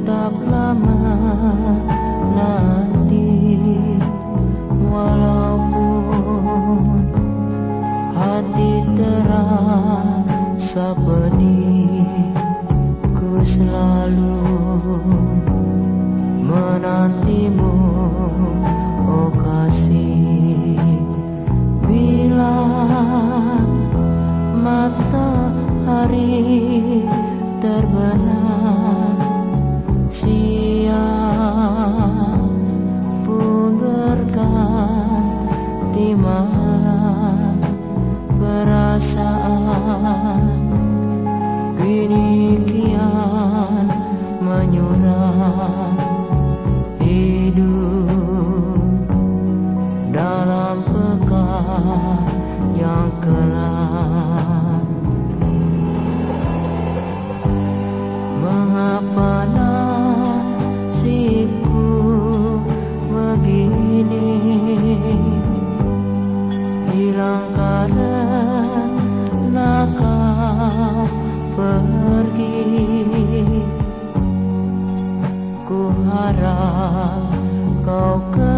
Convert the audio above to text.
tetaplah menanti, walaupun hati terasa pedih. Ku selalu menantimu, oh kasih. Bila matahari terbenam, siang pun berganti malam, perasaan kini kian menyurang. Hidup dalam pekan yang kelam. Mengapa nasibku begini, hilang karena kau pergi. Ku harap kau